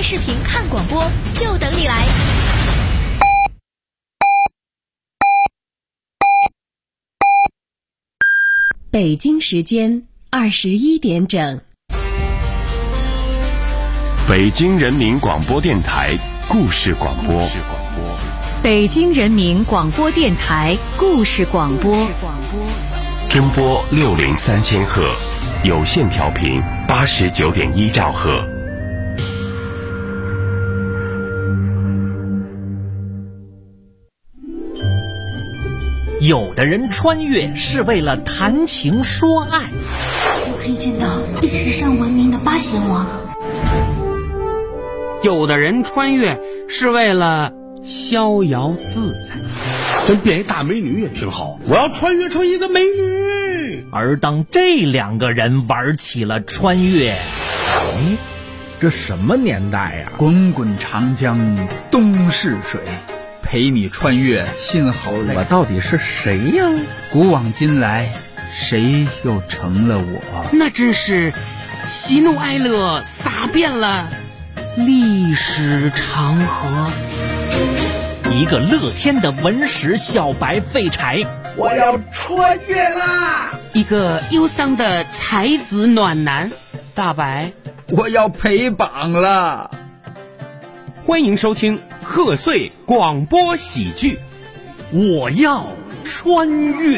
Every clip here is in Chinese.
视频看广播，就等你来。 北京时间21点整。 北京人民广播电台故事广播。 北京人民广播电台故事广播。 中波603000赫，有线调频89.1兆赫。 有的人穿越是为了谈情说爱， 就可以见到历史上闻名的八贤王。 有的人穿越是为了逍遥自在， 真变一大美女也挺好，我要穿越成一个美女。 而当这两个人玩起了穿越， 这什么年代呀？ 滚滚长江东逝水，陪你穿越心好累。 我到底是谁呀？ 古往今来，谁又成了我？ 那真是喜怒哀乐洒遍了历史长河。 一个乐天的文史小白废柴， 我要穿越啦！ 一个忧伤的才子暖男，大白， 我要陪榜了。 欢迎收听贺岁广播喜剧，我要穿越。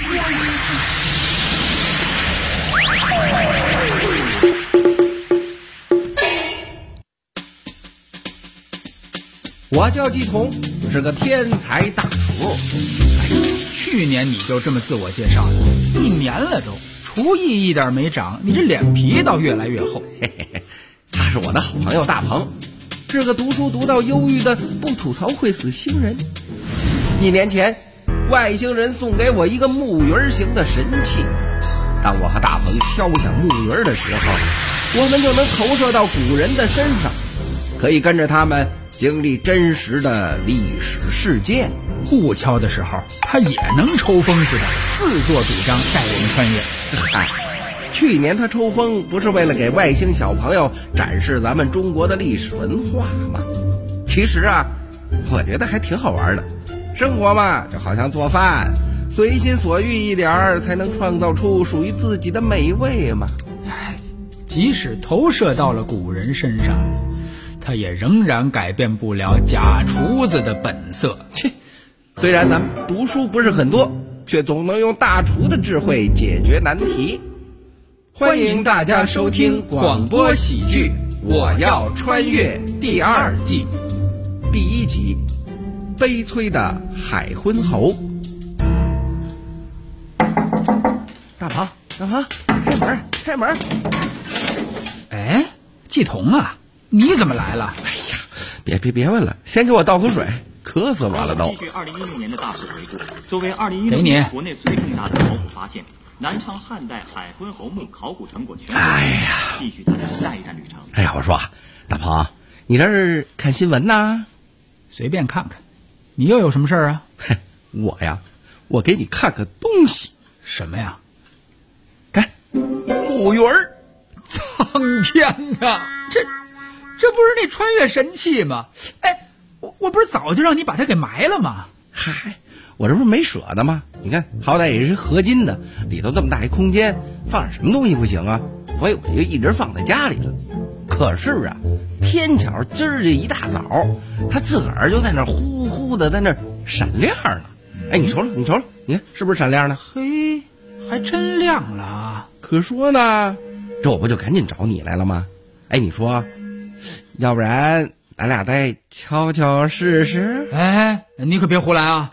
我叫季彤，是个天才大厨。 去年你就这么自我介绍的，1年了都，厨艺一点没长，你这脸皮倒越来越厚。 嘿嘿嘿，他是我的好朋友大鹏，是个读书读到忧郁的不吐槽会死星人。1年前，外星人送给我一个木鱼形的神器，当我和大鹏敲响木鱼的时候，我们就能投射到古人的身上，可以跟着他们经历真实的历史事件。 不敲的时候，他也能抽风似的自作主张带我们穿越。 嗨，去年他抽风不是为了给外星小朋友展示咱们中国的历史文化吗？其实啊，我觉得还挺好玩的。生活嘛，就好像做饭，随心所欲一点才能创造出属于自己的美味嘛。 即使投射到了古人身上，他也仍然改变不了假厨子的本色。 切，虽然咱们读书不是很多，却总能用大厨的智慧解决难题。欢迎大家收听广播喜剧《我要穿越》第2季第1集《悲催的海昏侯》。大鹏，开门，开门！ 哎，季彤啊，你怎么来了？ 哎呀，别问了，先给我倒口水，渴死我了都。 根据2016年的大事回顾，作为2016年国内最重大的考古发现，南昌汉代海昏侯墓考古成果全部继续它的下一站旅程。 哎呀，我说大鹏，你这是看新闻呐？ 随便看看，你又有什么事儿啊？ 嘿，我呀，我给你看个东西。 什么呀？ 看，木鱼儿。 苍天啊，这不是那穿越神器吗？哎，我不是早就让你把它给埋了吗？ 嗨，我这不是没舍得吗？你看，好歹也是合金的，里头这么大一空间，放点什么东西不行啊？所以我就一直放在家里了。可是啊，偏巧今儿这一大早，它自个儿就在那呼呼的在那闪亮呢。哎，你瞅瞅，你看是不是闪亮呢？ 嘿，还真亮了啊！ 可说呢，这我不就赶紧找你来了吗？哎，你说，要不然咱俩再敲敲试试？ 哎，你可别胡来啊！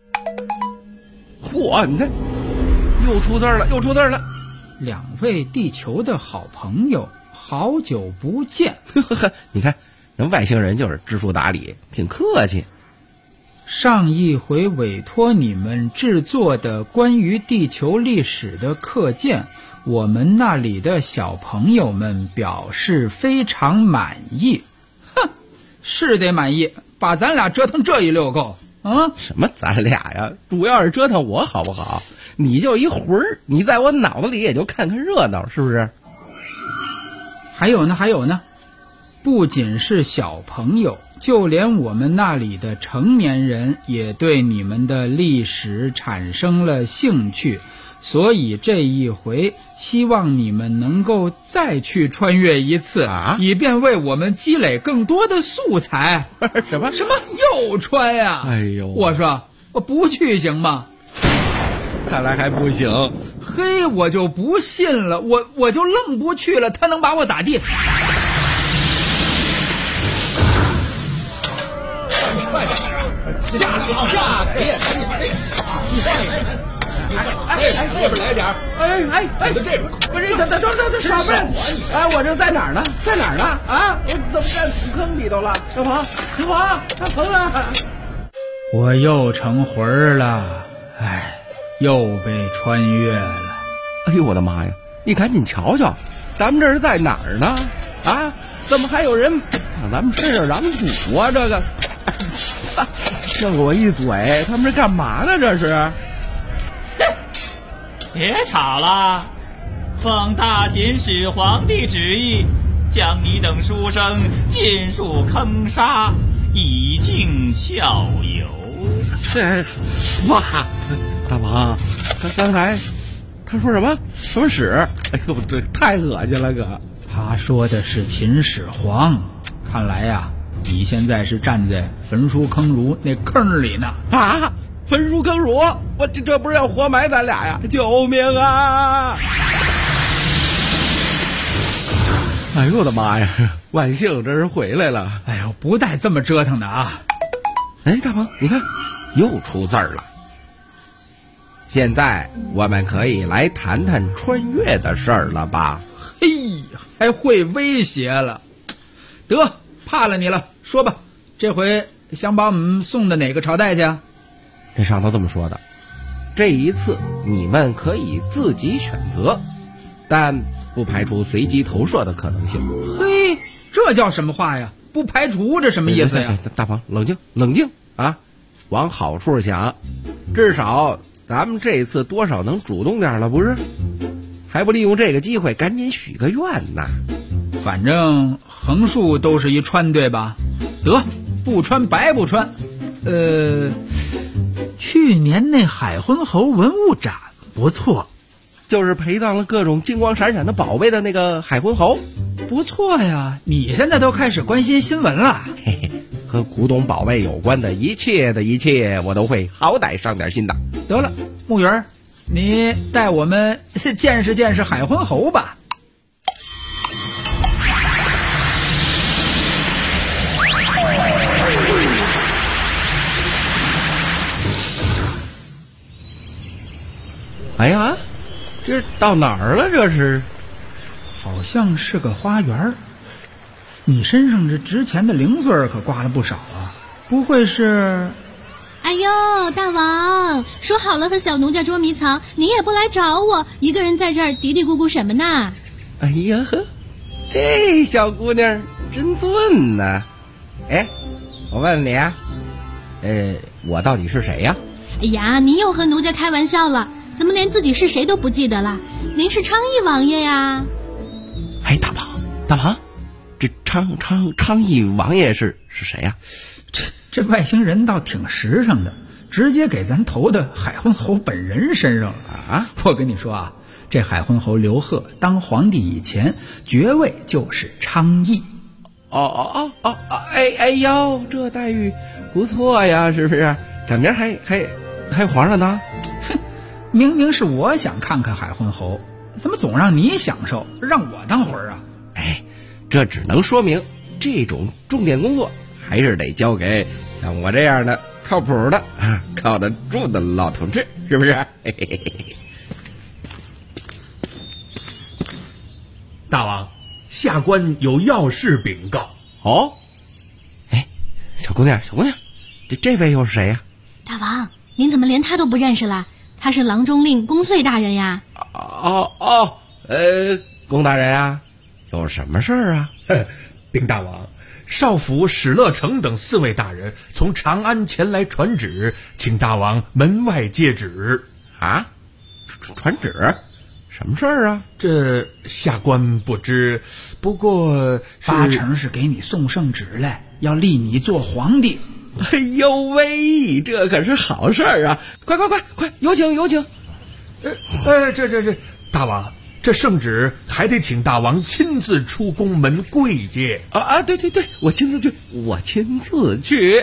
嚯，你看，又出字了。 2位地球的好朋友，好久不见。 你看，人外星人就是知书达理，挺客气。 上一回委托你们制作的关于地球历史的课件，我们那里的小朋友们表示非常满意。哼，是得满意，把咱俩折腾这一溜够啊！ 什么咱俩呀？主要是折腾我好不好？你就一魂儿，你在我脑子里也就看看热闹，是不是？ 还有呢， 不仅是小朋友，就连我们那里的成年人也对你们的历史产生了兴趣，所以这一回希望你们能够再去穿越一次以便为我们积累更多的素材。 什么又穿呀？ 哎呦， 我说我不去行吗？ 看来还不行。 嘿，我就不信了，我就愣不去了，他能把我咋地？ 快点下去！这边来点！这种不是他上不来！哎，我这在哪儿呢？在哪儿呢？啊！我怎么在土坑里头了？大鹏啊！ 我又成魂儿了，哎，又被穿越了。 哎呦我的妈呀！你赶紧瞧瞧，咱们这是在哪儿呢？啊！怎么还有人往咱们身上染土啊？这个！剩我一嘴，他们是干嘛呢？这是？ 别吵了！奉大秦始皇帝旨意，将你等书生尽数坑杀，以儆效尤。 这，哇，大王，刚才他说什么？什么屎？哎呦，这太恶心了，哥！ 他说的是秦始皇。看来呀，你现在是站在焚书坑儒那坑里呢。 啊！焚书坑儒，我这不是要活埋咱俩呀！救命啊！哎呦我的妈呀！万幸这是回来了。 哎呦，不带这么折腾的啊！ 哎，大鹏，你看又出字儿了。现在我们可以来谈谈穿越的事儿了吧？ 嘿，还会威胁了。得，怕了你了，说吧，这回想把我们送到哪个朝代去啊？ 这上头这么说的，这一次你们可以自己选择，但不排除随机投射的可能性。 嘿，这叫什么话呀？不排除这什么意思呀？ 大鹏，冷静啊！往好处想，至少咱们这次多少能主动点了，不是？还不利用这个机会赶紧许个愿呐！ 反正横竖都是一穿，对吧？得，不穿白不穿。去年那海昏侯文物展不错， 就是陪葬了各种金光闪闪的宝贝的那个海昏侯， 不错呀。你现在都开始关心新闻了。 嘿嘿，和古董宝贝有关的一切我都会好歹上点心的。 得了，木鱼儿，你带我们见识海昏侯吧。 哎呀，这到哪儿了？这是， 好像是个花园。你身上这值钱的零碎可挂了不少啊，不会是？ 哎呦，大王，说好了和小奴家捉迷藏，你也不来找我，一个人在这儿嘀嘀咕咕什么呢？ 哎呀呵，这小姑娘真俊呐！哎，我问你啊，我到底是谁呀？ 哎呀，你又和奴家开玩笑了。怎么连自己是谁都不记得了？您是昌邑王爷呀！ 哎，大鹏，这昌邑王爷是谁呀？ 这外星人倒挺实诚的，直接给咱投的海昏侯本人身上了啊！我跟你说啊，这海昏侯刘贺当皇帝以前，爵位就是昌邑。 哎呦，这待遇不错呀，是不是？赶明还皇上呢？ 明明是我想看看海昏侯，怎么总让你享受，让我当魂啊？ 哎，这只能说明这种重点工作还是得交给像我这样的靠谱的、靠得住的老同志，是不是？嘿嘿嘿。 大王，下官有要事禀告。 哦，哎，小姑娘，这位又是谁呀？ 大王，您怎么连他都不认识了？他是郎中令公遂大人呀。 公大人啊，有什么事儿啊？ 禀大王，少府史乐成等4位大人从长安前来传旨，请大王门外接旨。 啊？传旨？ 什么事儿啊？ 这下官不知，不过八成是给你送圣旨来，要立你做皇帝。 哎呦喂，这可是好事儿啊！快，有请。 这大王，这圣旨还得请大王亲自出宫门跪接啊！对，我亲自去。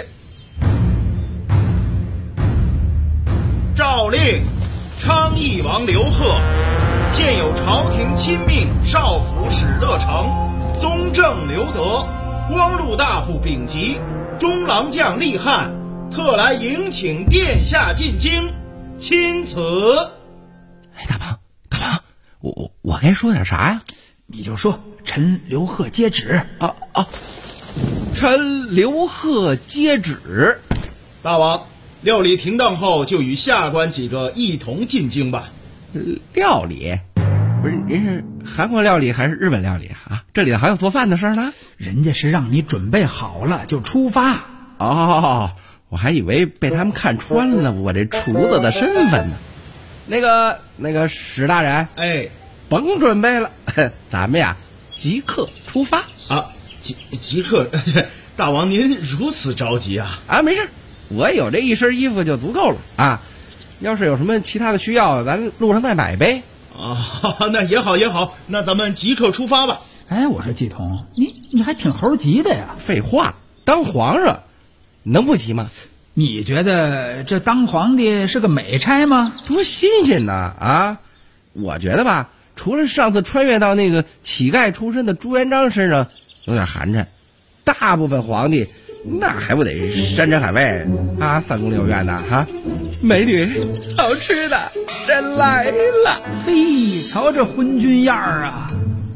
诏令，昌邑王刘贺，现有朝廷亲命少府史乐成、宗正刘德、光禄大夫丙吉、中郎将厉汉，特来迎请殿下进京，钦此。 哎，大王，我该说点啥呀？ 你就说臣刘贺接旨啊！臣刘贺接旨。 大王，料理停当后，就与下官几个一同进京吧。 料理？不是，您是韩国料理还是日本料理啊？这里还有做饭的事呢？ 人家是让你准备好了就出发。 哦，我还以为被他们看穿了我这厨子的身份呢。那个史大人， 哎， 甭准备了，咱们呀即刻出发啊！即刻，大王您如此着急啊？ 啊，没事，我有这一身衣服就足够了啊。要是有什么其他的需要，咱路上再买呗。 啊，那也好，那咱们即刻出发吧。 哎，我说季童，你还挺猴急的呀？ 废话，当皇上能不急吗？ 你觉得这当皇帝是个美差吗？ 多新鲜呐！啊，我觉得吧，除了上次穿越到那个乞丐出身的朱元璋身上有点寒碜，大部分皇帝那还不得山珍海味啊，三宫六院的哈，美女好吃的真来了。 嘿，瞧这昏君样儿啊！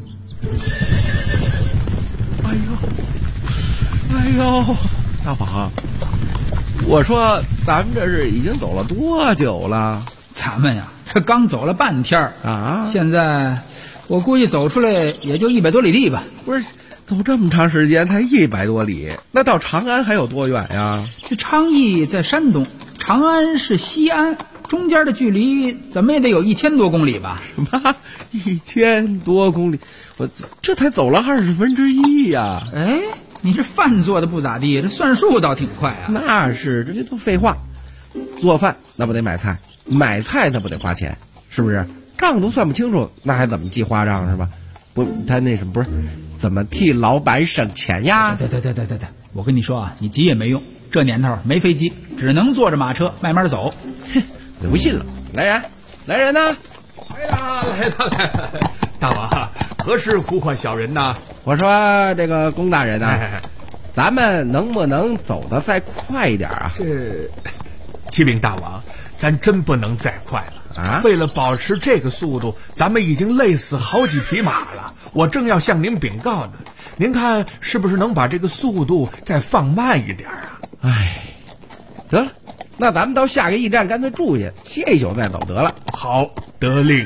哎呦，大王，我说咱们这是已经走了多久了？ 咱们呀，这刚走了半天啊！ 现在我估计走出来也就100多里地吧。 不是，走这么长时间才100多里，那到长安还有多远呀？ 这昌邑在山东，长安是西安，中间的距离怎么也得有1000多公里吧？ 什么1000多公里？我这才走了1/20呀！ 哎，你这饭做的不咋地，这算数倒挺快啊。 那是，这都废话。做饭那不得买菜，买菜那不得花钱，是不是？账都算不清楚，那还怎么记花账是吧？不，他那什么不是怎么替老板省钱呀？ 对，我跟你说啊，你急也没用，这年头没飞机，只能坐着马车慢慢走。 哼，我不信了。来人呢？ 来了！大王，何时呼唤小人呢？ 我说这个龚大人呢，咱们能不能走得再快一点啊？ 启禀大王，咱真不能再快了啊！ 为了保持这个速度，咱们已经累死好几匹马了。我正要向您禀告呢，您看是不是能把这个速度再放慢一点啊？ 哎，得了，那咱们到下个驿站干脆住下，歇一宿再走得了。 好，得令。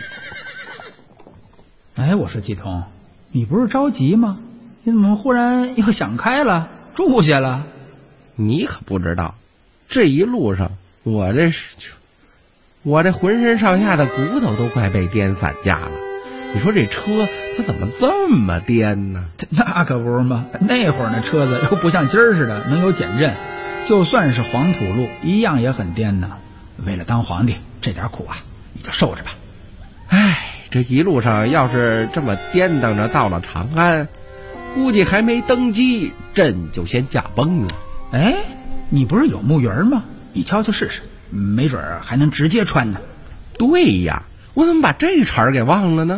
哎，我说季童，你不是着急吗？你怎么忽然又想开了，住下了？ 你可不知道，这一路上我这浑身上下的骨头都快被颠散架了。你说这车它怎么这么颠呢？ 那可不是吗？那会儿那车子又不像今儿似的能有减震，就算是黄土路一样也很颠呢。为了当皇帝，这点苦啊你就受着吧。 唉，这一路上要是这么颠荡着到了长安，估计还没登基朕就先驾崩了。 哎，你不是有木鱼吗？你敲敲试试，没准还能直接穿呢。 对呀，我怎么把这茬给忘了呢？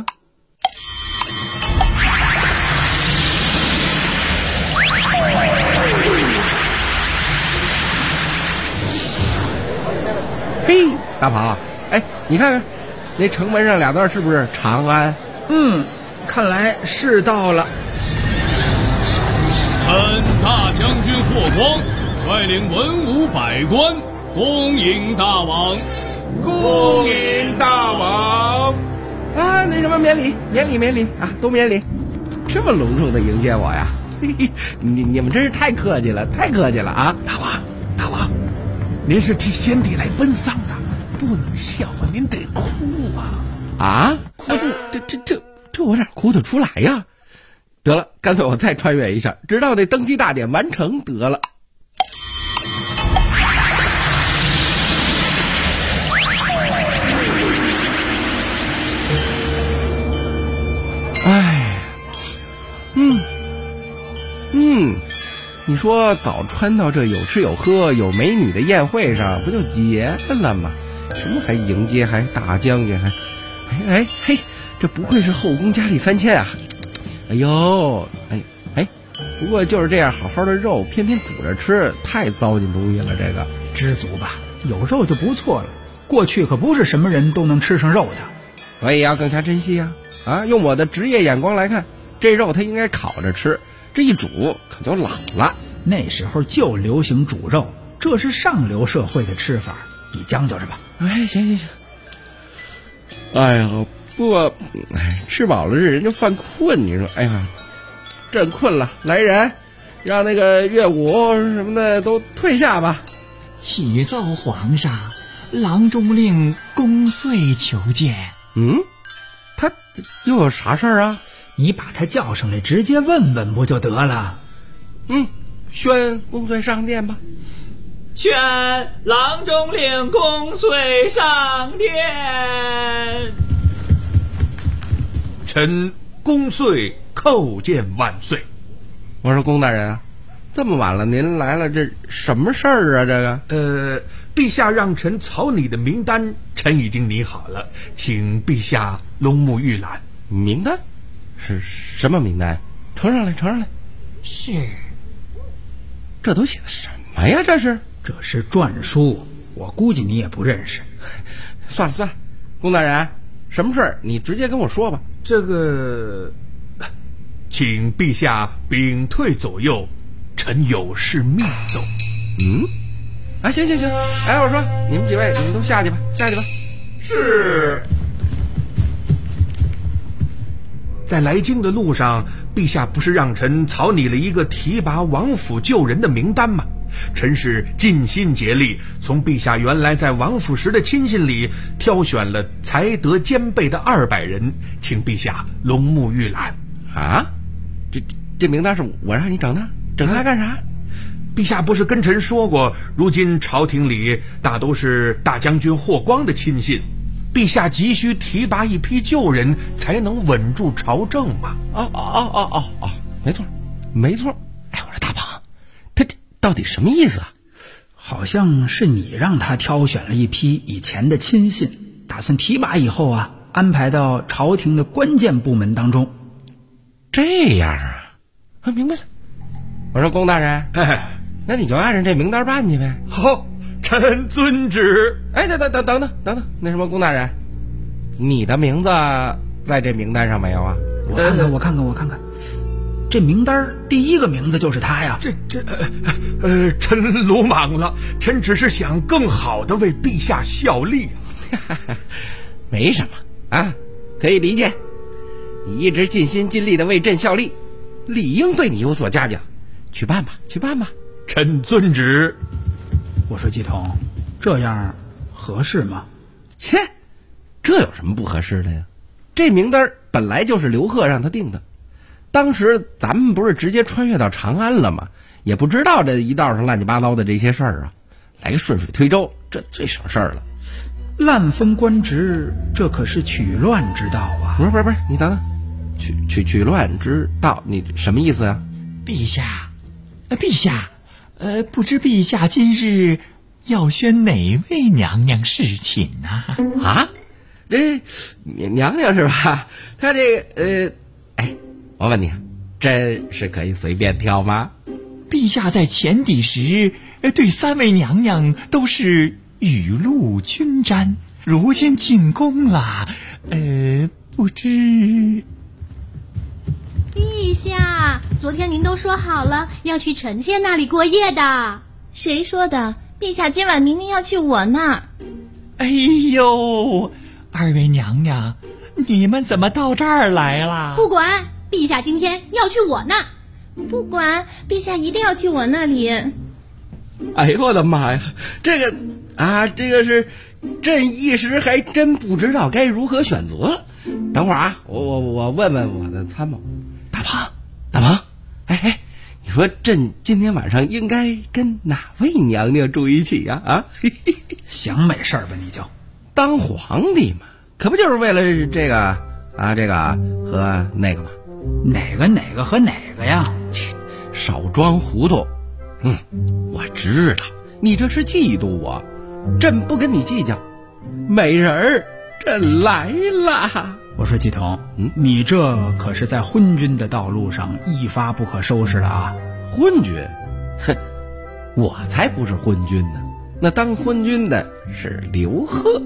嘿，大跑，哎，你看看那城门上2段是不是长安？ 看来是到了。 臣大将军霍光率领文武百官恭迎大王。 恭迎大王啊！那什么，免礼啊，都免礼，这么隆重的迎接我呀！嘿嘿，你们真是太客气了啊！ 大王，您是替先帝来奔丧的，不能笑啊，您得哭啊！ 啊，哭这我哪哭得出来呀？得了，干脆我再穿越一下，直到那登基大典完成得了。哎，你说早穿到这有吃有喝有美女的宴会上，不就结了吗？什么还迎接，还大将军，还嘿，这不愧是后宫佳丽3000啊！哎呦，不过就是这样好好的肉，偏偏煮着吃，太糟践东西了。这个知足吧，有肉就不错了。过去可不是什么人都能吃上肉的， 所以要更加珍惜啊！用我的职业眼光来看，这肉它应该烤着吃，这一煮可就老了。 那时候就流行煮肉，这是上流社会的吃法，你将就着吧。 行。哎呀，不过吃饱了这人就犯困，你说，哎呀，朕困了，来人，让那个乐舞什么的都退下吧。 启奏皇上，郎中令公遂求见。 他又有啥事儿啊？ 你把他叫上来，直接问问不就得了？ 宣公遂上殿吧。 宣郎中令公遂上殿。 臣公遂叩见万岁。 我说公大人啊，这么晚了您来了，这什么事儿啊？这个陛下让臣草拟的名单，臣已经拟好了，请陛下龙目预览。 名单是什么名单？呈上来。 是。 这都写的什么呀？ 这是篆书，我估计你也不认识。 算了，公大人，什么事儿你直接跟我说吧。 这个，请陛下屏退左右，臣有事密奏。 行。我说你们几位，你们都下去吧。 是。在来京的路上，陛下不是让臣草拟了一个提拔王府旧人的名单吗？臣是尽心竭力，从陛下原来在王府时的亲信里挑选了才德兼备的200人，请陛下龙目预览。 啊，这名单是我让你整的，整它干啥？ 陛下不是跟臣说过，如今朝廷里大都是大将军霍光的亲信，陛下急需提拔一批旧人，才能稳住朝政嘛。没错。 哎，我说大鹏，他这到底什么意思啊？ 好像是你让他挑选了一批以前的亲信，打算提拔以后安排到朝廷的关键部门当中。 这样啊，明白了。我说公大人，那你就按照这名单办去呗。 好，臣遵旨。 等，那什么，公大人，你的名字在这名单上没有啊？ 我看看，这名单第一个名字就是他呀。 臣鲁莽了，臣只是想更好的为陛下效力。 没什么啊，可以理解。你一直尽心尽力的为朕效力，理应对你有所嘉奖。去办吧。 臣遵旨。 我说季童，这样合适吗？ 切，这有什么不合适的呀？这名单本来就是刘贺让他定的，当时咱们不是直接穿越到长安了吗？也不知道这一道上乱七八糟的这些事儿啊，来个顺水推舟，这最省事儿了。 滥封官职，这可是取乱之道啊！ 不是，你等等，取乱之道，你什么意思啊？ 陛下，不知陛下今日要宣哪位娘娘侍寝啊？ 这娘娘是吧？她这个我问你，朕是可以随便挑吗？ 陛下在前邸时对3位娘娘都是雨露均沾，如今进宫了，不知。 陛下，昨天您都说好了要去臣妾那里过夜的。 谁说的？陛下今晚明明要去我那儿。 哎呦，2位娘娘，你们怎么到这儿来了？ 不管，陛下今天要去我那儿。 不管，陛下一定要去我那里。 哎呦我的妈呀，这个是朕一时还真不知道该如何选择了。等会儿啊，我问问我的参谋。大鹏，哎，你说朕今天晚上应该跟哪位娘娘住一起呀？啊， 想美事儿吧你就。 当皇帝嘛，可不就是为了这个和那个吗？ 哪个和哪个呀？ 少装糊涂。我知道你这是嫉妒我，朕不跟你计较。美人儿，朕来了。 我说季童，你这可是在昏君的道路上一发不可收拾了啊！ 昏君？哼，我才不是昏君呢，那当昏君的是刘贺。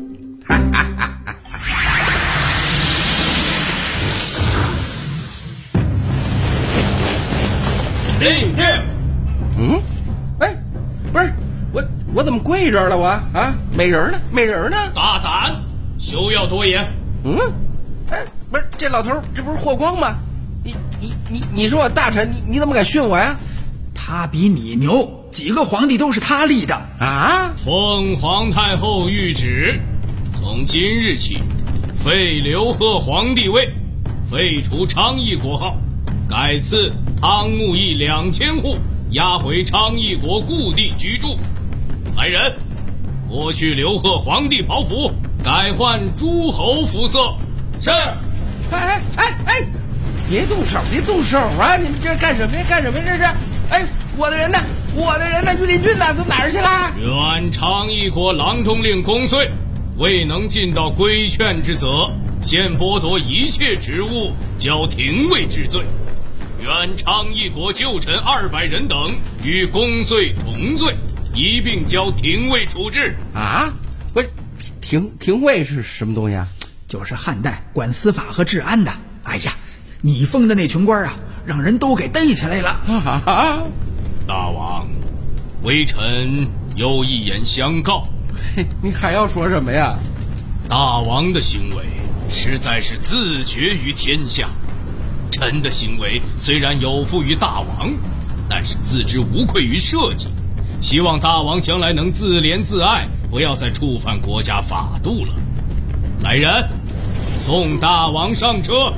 哎，不是我怎么跪这儿了？我啊，美人呢？ 大胆，休要多言。 哎，不是这老头，这不是霍光吗？你是我大臣，你怎么敢训我呀？ 他比你牛，几个皇帝都是他立的啊！ 奉皇太后谕旨，从今日起，废刘贺皇帝位，废除昌邑国号，改赐汤沐邑2000户，押回昌邑国故地居住。来人，剥去刘贺皇帝袍服，改换诸侯服色。是。 哎，别动手啊！你们这干什么呀？这是？哎，我的人呢？御林军呢？都哪儿去了？ 原昌邑国郎中令公遂，未能尽到规劝之责，现剥夺一切职务，交廷尉治罪。原昌邑国旧臣200人等与公遂同罪，一并交廷尉处置。 啊？不是，廷尉是什么东西啊？ 就是汉代管司法和治安的。哎呀，你封的那群官啊，让人都给逮起来了。 大王，微臣有一言相告。 你还要说什么呀？ 大王的行为实在是自绝于天下，臣的行为虽然有负于大王，但是自知无愧于社稷，希望大王将来能自怜自爱，不要再触犯国家法度了。来人，送大王上车。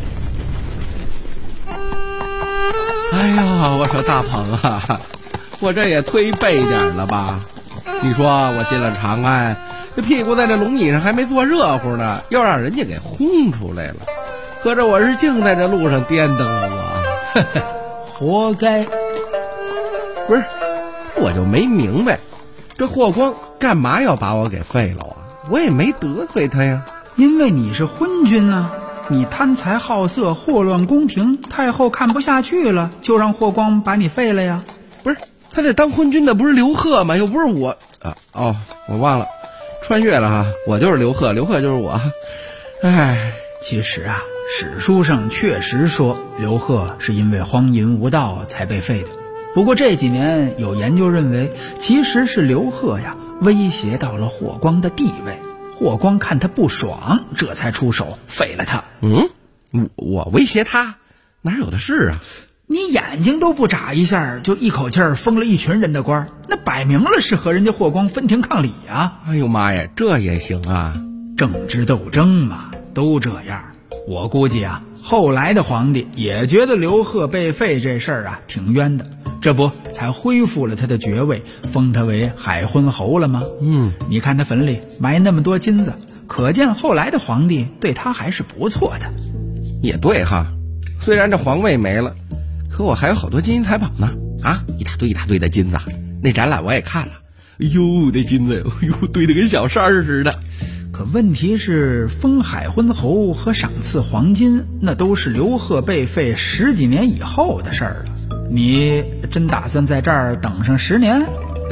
哎呀，我说大鹏啊，我这也忒背点了吧？你说我进了长安，这屁股在这龙椅上还没坐热乎呢，又让人家给轰出来了。合着我是净在这路上颠蹬了我， 活该。 不是，我就没明白，这霍光干嘛要把我给废了啊？我也没得罪他呀。 因为你是昏君啊，你贪财好色，祸乱宫廷，太后看不下去了，就让霍光把你废了呀。 不是，他这当昏君的不是刘贺吗？又不是我啊！哦，我忘了，穿越了哈，我就是刘贺，刘贺就是我。哎， 其实啊，史书上确实说刘贺是因为荒淫无道才被废的。不过这几年有研究认为，其实是刘贺呀威胁到了霍光的地位，霍光看他不爽，这才出手废了他。 我威胁他？哪有的是啊！ 你眼睛都不眨一下，就一口气封了一群人的官，那摆明了是和人家霍光分庭抗礼啊！ 哎呦妈呀，这也行啊？ 政治斗争嘛，都这样。我估计啊，后来的皇帝也觉得刘贺被废这事儿啊挺冤的，这不才恢复了他的爵位，封他为海昏侯了吗？你看他坟里埋那么多金子，可见后来的皇帝对他还是不错的。 也对哈，虽然这皇位没了，可我还有好多金银财宝呢啊，一大堆的金子。那展览我也看了，哎呦，那金子堆得跟小山似的。 可问题是，封海昏侯和赏赐黄金，那都是刘贺被废10几年以后的事儿了。你真打算在这儿等上10年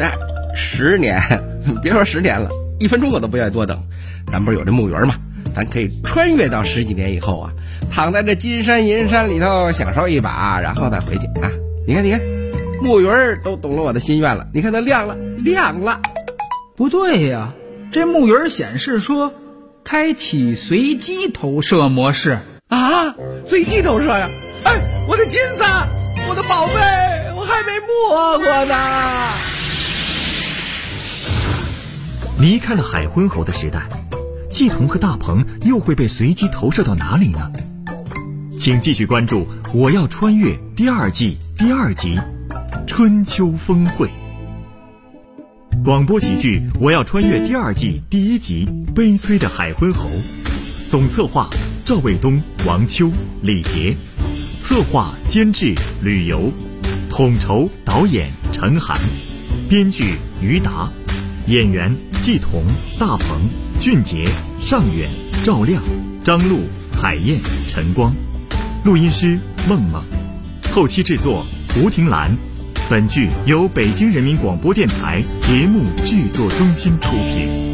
？10年，别说10年了，1分钟我都不愿意多等。咱不是有这木鱼吗？咱可以穿越到10几年以后啊，躺在这金山银山里头享受一把，然后再回去啊。你看，木鱼都懂了我的心愿了。你看它亮了。 不对呀，这木鱼显示说开启随机投射模式啊！随机投射呀！哎，我的金子，我的宝贝，我还没摸过呢。 离开了海昏侯的时代，季童和大鹏又会被随机投射到哪里呢？请继续关注《我要穿越》第2季第2集《春秋峰会》。广播喜剧《我要穿越》第2季第1集《悲催的海昏侯》，总策划赵卫东、王秋、李杰，策划监制吕游，统筹导演陈涵，编剧于达，演员季童、大鹏、俊杰、尚远、赵亮、张璐、海燕、陈光，录音师梦梦，后期制作胡婷兰。本剧由北京人民广播电台节目制作中心出品。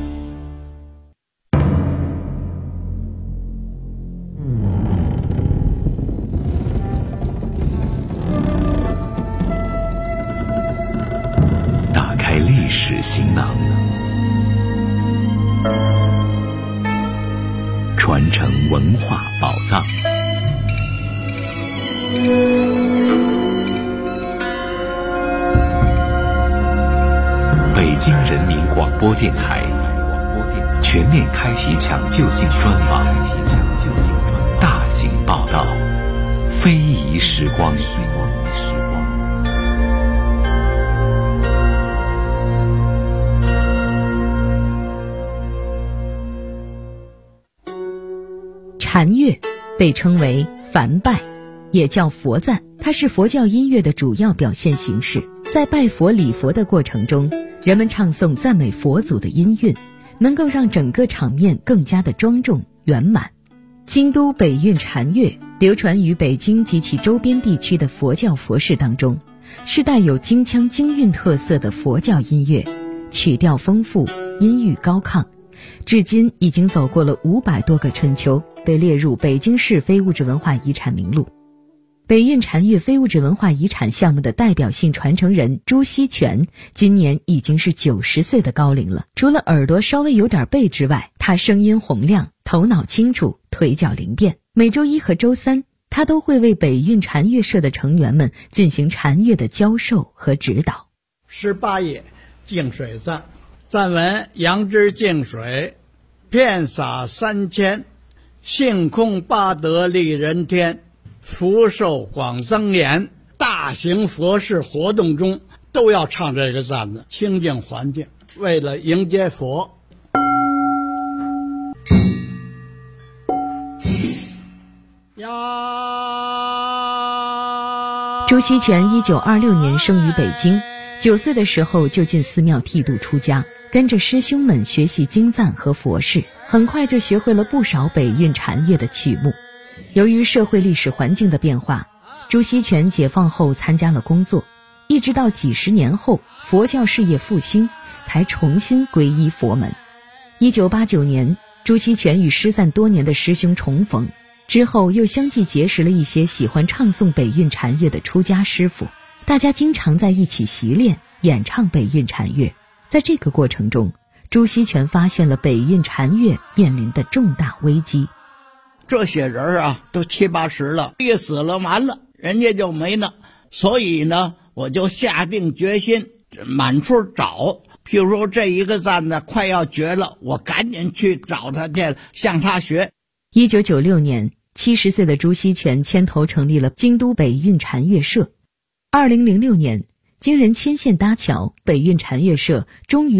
打开历史行囊，传承文化宝藏。北京人民广播电台全面开启抢救性专访，大型报道，非遗时光。 禅乐被称为梵拜，也叫佛赞，它是佛教音乐的主要表现形式。在拜佛礼佛的过程中，人们唱诵赞美佛祖的音韵，能够让整个场面更加的庄重圆满。京都北韵禅乐流传于北京及其周边地区的佛教佛事当中，是带有京腔京韵特色的佛教音乐，曲调丰富，音域高亢，至今已经走过了500多个春秋，被列入北京市非物质文化遗产名录。北韵禅乐非物质文化遗产项目的代表性传承人朱锡全今年已经是90岁的高龄了。除了耳朵稍微有点背之外，他声音洪亮，头脑清楚，腿脚灵便。每周1和周3，他都会为北韵禅乐社的成员们进行禅乐的教授和指导。 18页净水赞，赞文：杨枝净水，遍洒3000，性空八德利人天，福寿广增延。大型佛事活动中都要唱这个赞子，清净环境，为了迎接佛。 朱锡全1926年生于北京，9岁的时候就进寺庙剃度出家，跟着师兄们学习经赞和佛事，很快就学会了不少北韵禅乐的曲目。由于社会历史环境的变化，朱锡全解放后参加了工作，一直到几十年后佛教事业复兴，才重新皈依佛门。1989年，朱锡全与失散多年的师兄重逢，之后又相继结识了一些喜欢唱诵北韵禅乐的出家师傅，大家经常在一起习练演唱北韵禅乐。在这个过程中，朱锡全发现了北韵禅乐面临的重大危机。 这些人啊，都70、80了，一死了完了，人家就没了。所以呢，我就下定决心满处找。譬如说这一个赞呢快要绝了，我赶紧去找他去，向他学。 1996年，70岁的朱锡全牵头成立了京都北韵禅乐社。2006年，经人牵线搭桥，北韵禅乐社终于